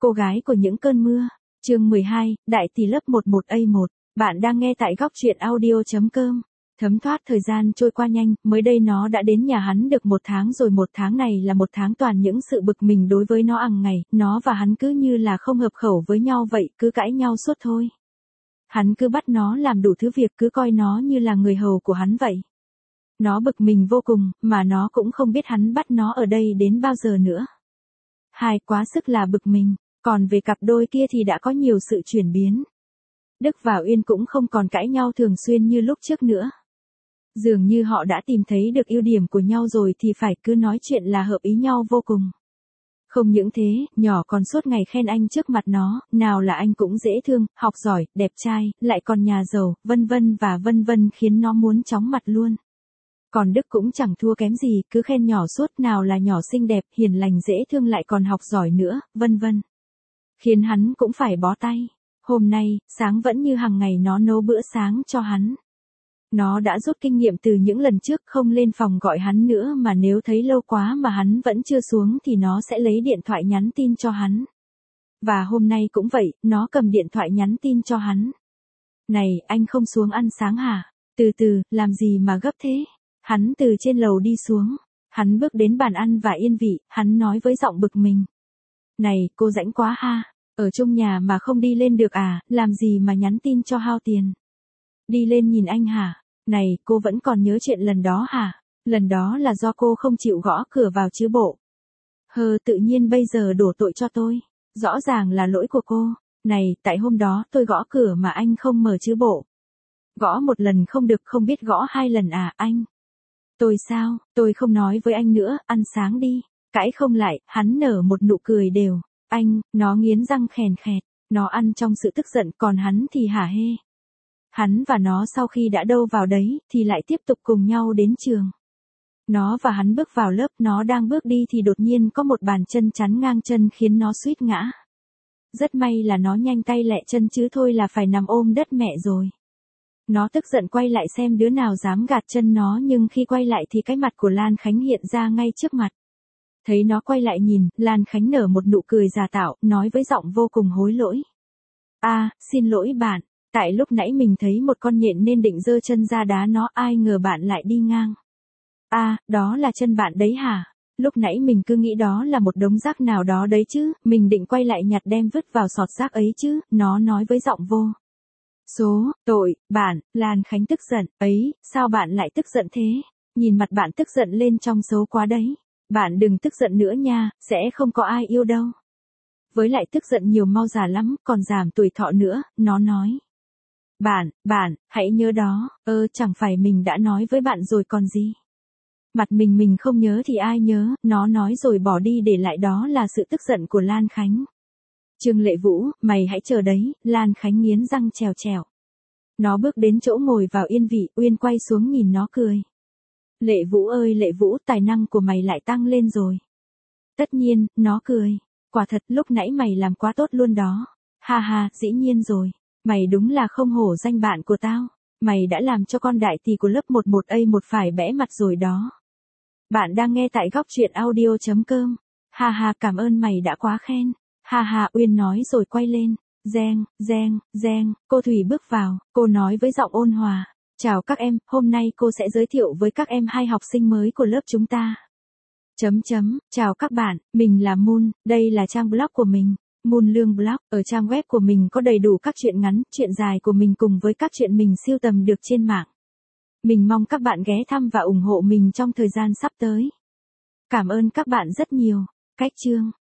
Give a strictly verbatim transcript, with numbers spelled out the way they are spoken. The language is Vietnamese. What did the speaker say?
cô gái của những cơn mưa. Chương mười hai, Đại tỷ lớp mười một A một. Bạn đang nghe tại góc truyện audio chấm com. Thấm thoát thời gian trôi qua nhanh, mới đây nó đã đến nhà hắn được một tháng rồi. Một tháng này là một tháng toàn những sự bực mình đối với nó hàng ngày. Nó và hắn cứ như là không hợp khẩu với nhau vậy, cứ cãi nhau suốt thôi. Hắn cứ bắt nó làm đủ thứ việc, cứ coi nó như là người hầu của hắn vậy. Nó bực mình vô cùng, mà nó cũng không biết hắn bắt nó ở đây đến bao giờ nữa. Hai, quá sức là bực mình. Còn về cặp đôi kia thì đã có nhiều sự chuyển biến. Đức và Uyên cũng không còn cãi nhau thường xuyên như lúc trước nữa. Dường như họ đã tìm thấy được ưu điểm của nhau rồi thì phải cứ nói chuyện là hợp ý nhau vô cùng. Không những thế, nhỏ còn suốt ngày khen anh trước mặt nó, nào là anh cũng dễ thương, học giỏi, đẹp trai, lại còn nhà giàu, vân vân và vân vân khiến nó muốn chóng mặt luôn. Còn Đức cũng chẳng thua kém gì, cứ khen nhỏ suốt, nào là nhỏ xinh đẹp, hiền lành dễ thương lại còn học giỏi nữa, vân vân. Khiến hắn cũng phải bó tay. Hôm nay, sáng vẫn như hàng ngày nó nấu bữa sáng cho hắn. Nó đã rút kinh nghiệm từ những lần trước, không lên phòng gọi hắn nữa, mà nếu thấy lâu quá mà hắn vẫn chưa xuống thì nó sẽ lấy điện thoại nhắn tin cho hắn. Và hôm nay cũng vậy, nó cầm điện thoại nhắn tin cho hắn. Này, anh không xuống ăn sáng hả? Từ từ, làm gì mà gấp thế? Hắn từ trên lầu đi xuống. Hắn bước đến bàn ăn và yên vị, hắn nói với giọng bực mình. Này, cô rãnh quá ha. Ở trong nhà mà không đi lên được à, làm gì mà nhắn tin cho hao tiền. Đi lên nhìn anh hả? Này, cô vẫn còn nhớ chuyện lần đó hả? Lần đó là do cô không chịu gõ cửa vào chứ bộ. Hơ, tự nhiên bây giờ đổ tội cho tôi. Rõ ràng là lỗi của cô. Này, tại hôm đó tôi gõ cửa mà anh không mở chứ bộ. Gõ một lần không được, không biết gõ hai lần à anh? Tôi sao, tôi không nói với anh nữa, ăn sáng đi. Cãi không lại, hắn nở một nụ cười đều. Anh, nó nghiến răng khèn khẹt, nó ăn trong sự tức giận, còn hắn thì hả hê. Hắn và nó sau khi đã đâu vào đấy, thì lại tiếp tục cùng nhau đến trường. Nó và hắn bước vào lớp, nó đang bước đi thì đột nhiên có một bàn chân chắn ngang chân khiến nó suýt ngã. Rất may là nó nhanh tay lẹ chân chứ thôi là phải nằm ôm đất mẹ rồi. Nó tức giận quay lại xem đứa nào dám gạt chân nó, nhưng khi quay lại thì cái mặt của Lan Khánh hiện ra ngay trước mặt. Thấy nó quay lại nhìn, Lan Khánh nở một nụ cười giả tạo, nói với giọng vô cùng hối lỗi. À, xin lỗi bạn, tại lúc nãy mình thấy một con nhện nên định giơ chân ra đá nó, ai ngờ bạn lại đi ngang. À, đó là chân bạn đấy hả? Lúc nãy mình cứ nghĩ đó là một đống rác nào đó đấy chứ, mình định quay lại nhặt đem vứt vào sọt rác ấy chứ, nó nói với giọng vô số tội. Bạn, Lan Khánh tức giận, ấy, sao bạn lại tức giận thế? Nhìn mặt bạn tức giận lên trông xấu quá đấy. Bạn đừng tức giận nữa nha, sẽ không có ai yêu đâu. Với lại tức giận nhiều mau già lắm, còn giảm tuổi thọ nữa, nó nói. Bạn, bạn, hãy nhớ đó, ơ chẳng phải mình đã nói với bạn rồi còn gì. Mặt mình mình không nhớ thì ai nhớ, nó nói rồi bỏ đi để lại đó là sự tức giận của Lan Khánh. Trương Lệ Vũ, mày hãy chờ đấy, Lan Khánh nghiến răng trèo trèo. Nó bước đến chỗ ngồi vào yên vị, Uyên quay xuống nhìn nó cười. Lệ Vũ ơi Lệ Vũ, tài năng của mày lại tăng lên rồi. Tất nhiên, nó cười. Quả thật, lúc nãy mày làm quá tốt luôn đó. Ha ha, dĩ nhiên rồi. Mày đúng là không hổ danh bạn của tao. Mày đã làm cho con đại tỷ của lớp mười một A một phải bẽ mặt rồi đó. Bạn đang nghe tại góc truyện audio chấm com. Ha ha, cảm ơn mày đã quá khen. Ha ha, Uyên nói rồi quay lên. Reng, reng, reng, cô Thủy bước vào, cô nói với giọng ôn hòa. Chào các em, hôm nay cô sẽ giới thiệu với các em hai học sinh mới của lớp chúng ta. Chấm chấm, chào các bạn, mình là Moon, đây là trang blog của mình, Moon Lương Blog. Ở trang web của mình có đầy đủ các truyện ngắn, truyện dài của mình cùng với các truyện mình sưu tầm được trên mạng. Mình mong các bạn ghé thăm và ủng hộ mình trong thời gian sắp tới. Cảm ơn các bạn rất nhiều. Cách chương